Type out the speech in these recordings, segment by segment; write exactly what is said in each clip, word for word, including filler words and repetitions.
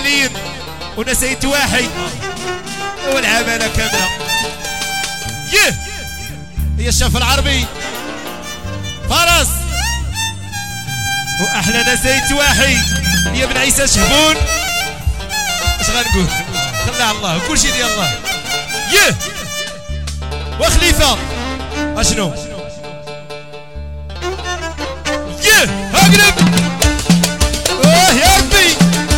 مليون ونسيت واحد والعمالة كاملة. يه هي الشاف العربي فرس واحلى نسيت واحد هي بن عيسى شهبون. اش غنقول خليها الله كل شيء ديال الله. يه وخليفه اشنو يه اقلب اوه يا ربي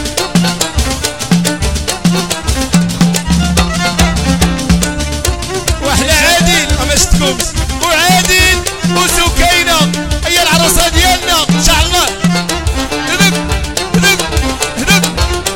واحلى عادل ما شفتكمش وعادل وسكينه هي العروسه ديالنا ان شاء الله. هدب هدب هدب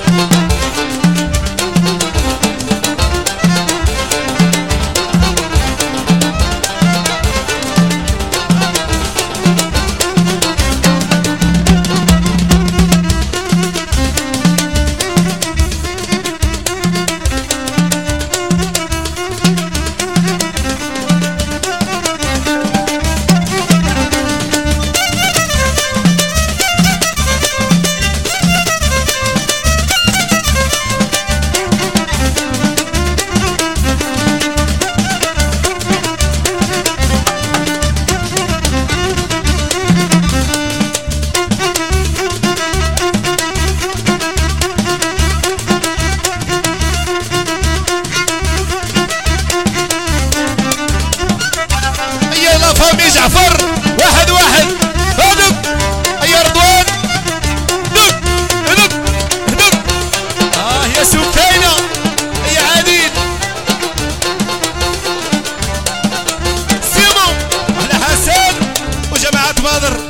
فامي جعفر واحد واحد هدب يا رضوان هدب هدب هدب اه يا سكينة يا عديد سيمو على حسن وجماعة بدر.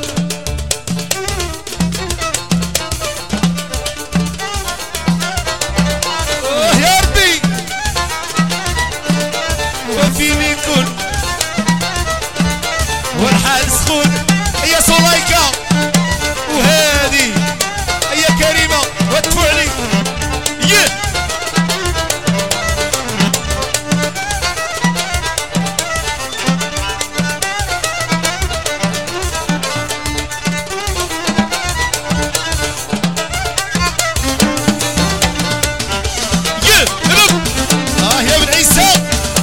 اوه يا ربي وفيني كل والحال سخون هي صلايكة وهادي هي كريمة وادفعوا علي. يه يه هرب اه يا بن عيسى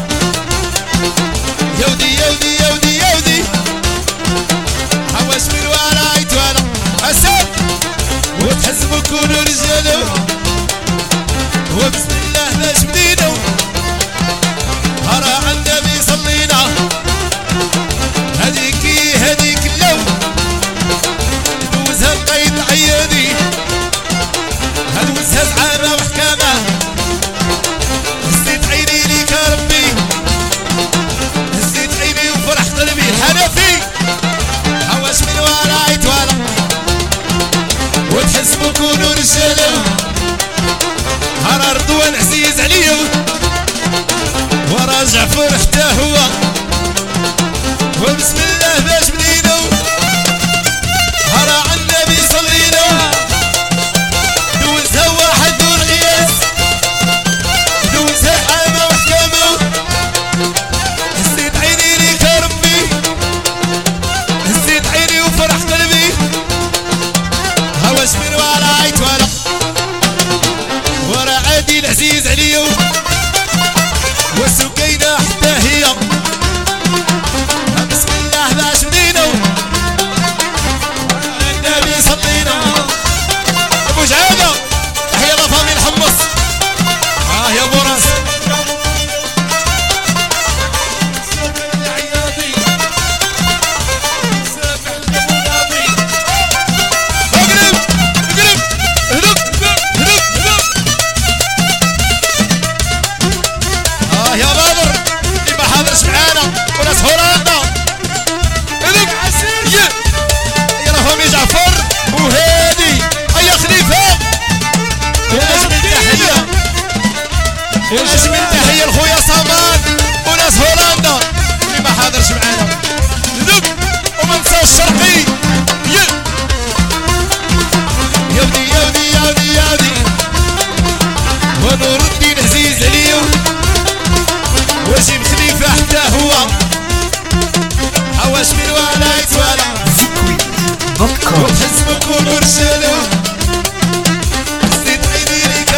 يودي يودي يودي يودي حواش من ورا يتوانا حسن وتحسبوا كونوا رجالو وبسم الله باش بدينا راه النبي صلينا هذيك هذيك اللو دوزها القيد عيادي هدوزها زعامة وحكامة هزيت عيني ليك يا ربي هزيت عيني وفرح قلبي الحنفي حواش من ورا يتوالا وتحسبوا كونوا رجالا هرا رضوان عزيز عليا ورا جعفر حتى هو وبسم الله باش بدينا هرا عالنبي صلينا دوزها واحد دون قياس دوزها حامة وحكامة هزيت عيني ليك يا ربي هزيت عيني وفرح قلبي هواش من ورا يتوالا ورا عادي العزيز عليا وسكينة حتى هي بسم الله باش بدينا النبي صلينا. ابو جعادة تحية لفامي الحمص اه يا ابو راس وناس هولندا هذوك يه يا فامي جعفر وهادي ايا خليفه ونجم التحيه ونجم التحيه لخويا صمان وناس هولندا اللي ما حاضرش معانا هذوك وما نساوش الشرقي يه يودي يودي يودي يودي ونور الدين عزيز عليا وجيب خليفه حتى هو حواش من ولا يتوالا وتحسبوا كونوا رجالو هزيت عيني ليك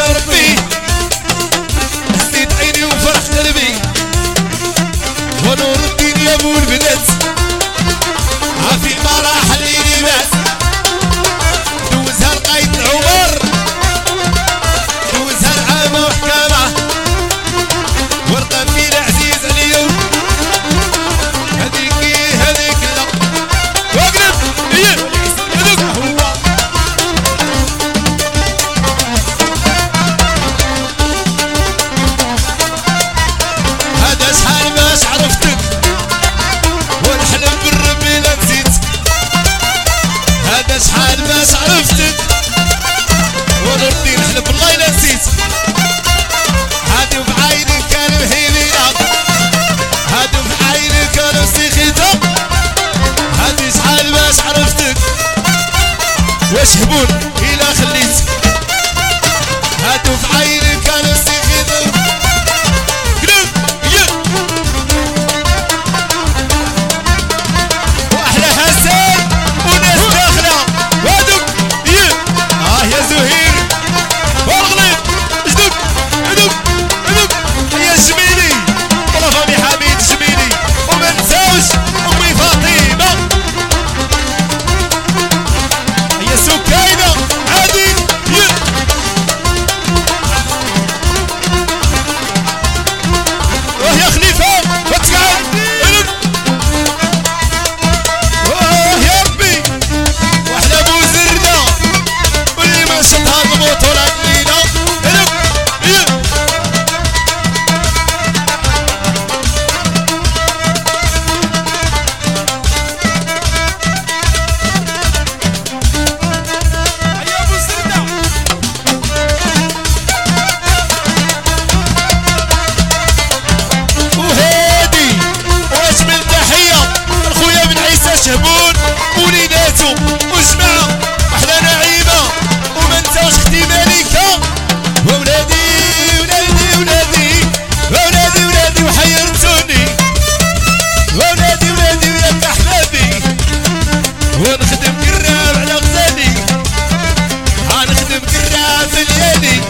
بناتو وجماعة أحلى نعيمة وما نساوش اختي مليكة وولادي ولادي ولادي ولادي ولادي وحيرتوني ولادي ولادي ولاد أحبابي ونخدم قراب على غزالي غنخدم قراب في الليالي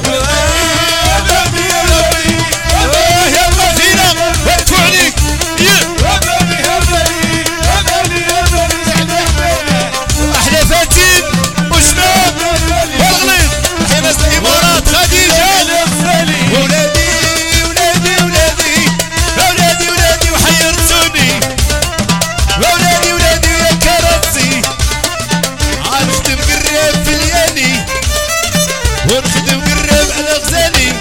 يلا فينا وقفوا عليك احلى فاتين وشباب والغليظ احلى ناس الامارات خديجه ولادي ولادي ولادي ولادي ولادي وحيرتوني ولادي ولادي يا كراتسي غنخدم قراب في الليالي ونخدم قراب على غزالي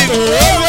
وي